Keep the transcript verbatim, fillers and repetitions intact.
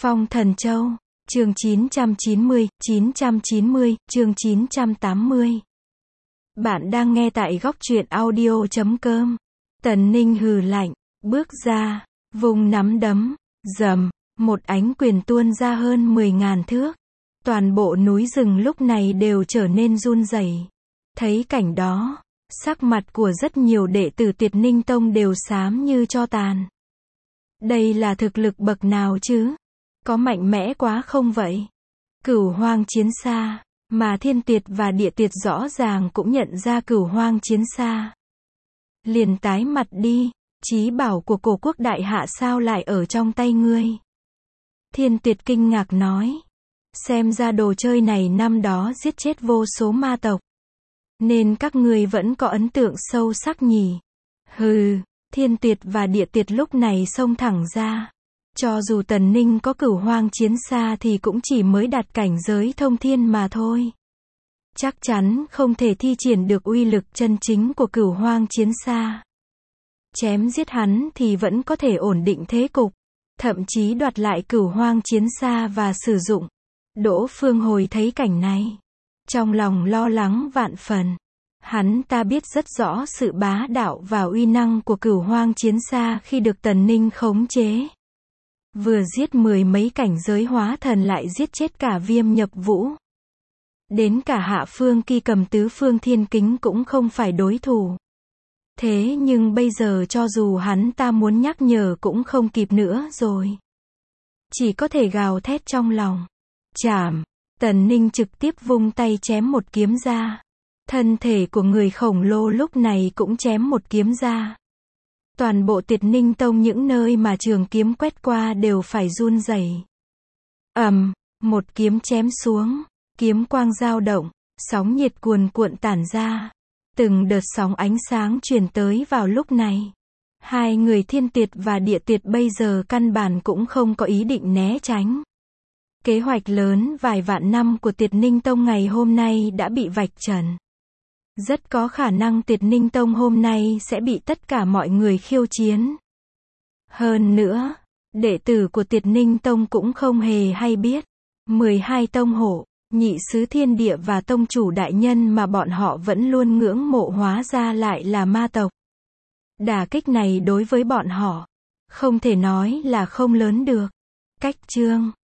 Phong Thần Châu, chương chín trăm chín mươi, chín trăm chín mươi, chương chín trăm tám mươi. Bạn đang nghe tại góc truyện audio chấm com. Tần Ninh hừ lạnh, bước ra, vùng nắm đấm, rầm, một ánh quyền tuôn ra hơn mười ngàn thước. Toàn bộ núi rừng lúc này đều trở nên run rẩy. Thấy cảnh đó, sắc mặt của rất nhiều đệ tử Tiệt Ninh Tông đều xám như tro tàn. Đây là thực lực bậc nào chứ? Có mạnh mẽ quá không vậy? Cửu hoang chiến xa, mà Thiên Tiệt và Địa Tiệt rõ ràng cũng nhận ra cửu hoang chiến xa. Liền tái mặt đi, chí bảo của cổ quốc đại hạ sao lại ở trong tay ngươi? Thiên Tiệt kinh ngạc nói. Xem ra đồ chơi này năm đó giết chết vô số ma tộc. Nên các ngươi vẫn có ấn tượng sâu sắc nhỉ? Hừ, Thiên Tiệt và Địa Tiệt lúc này xông thẳng ra. Cho dù Tần Ninh có cửu hoang chiến xa thì cũng chỉ mới đạt cảnh giới thông thiên mà thôi. Chắc chắn không thể thi triển được uy lực chân chính của cửu hoang chiến xa. Chém giết hắn thì vẫn có thể ổn định thế cục, thậm chí đoạt lại cửu hoang chiến xa và sử dụng. Đỗ Phương Hồi thấy cảnh này, trong lòng lo lắng vạn phần. Hắn ta biết rất rõ sự bá đạo và uy năng của cửu hoang chiến xa khi được Tần Ninh khống chế. Vừa giết mười mấy cảnh giới hóa thần lại giết chết cả Viêm Nhập Vũ. Đến cả Hạ Phương Kỳ cầm tứ phương thiên kính cũng không phải đối thủ. Thế nhưng bây giờ cho dù hắn ta muốn nhắc nhở cũng không kịp nữa rồi. Chỉ có thể gào thét trong lòng. Chảm, Tần Ninh trực tiếp vung tay chém một kiếm ra. Thân thể của người khổng lồ lúc này cũng chém một kiếm ra. Toàn bộ Tiệt Ninh Tông những nơi mà trường kiếm quét qua đều phải run rẩy. Ầm, một kiếm chém xuống, kiếm quang dao động, sóng nhiệt cuồn cuộn tản ra. Từng đợt sóng ánh sáng truyền tới vào lúc này. Hai người Thiên Tiệt và Địa Tiệt bây giờ căn bản cũng không có ý định né tránh. Kế hoạch lớn vài vạn năm của Tiệt Ninh Tông ngày hôm nay đã bị vạch trần. Rất có khả năng Tiệt Ninh Tông hôm nay sẽ bị tất cả mọi người khiêu chiến. Hơn nữa, đệ tử của Tiệt Ninh Tông cũng không hề hay biết. mười hai tông hộ, nhị sứ thiên địa và tông chủ đại nhân mà bọn họ vẫn luôn ngưỡng mộ hóa ra lại là ma tộc. Đả kích này đối với bọn họ, không thể nói là không lớn được. Cách chương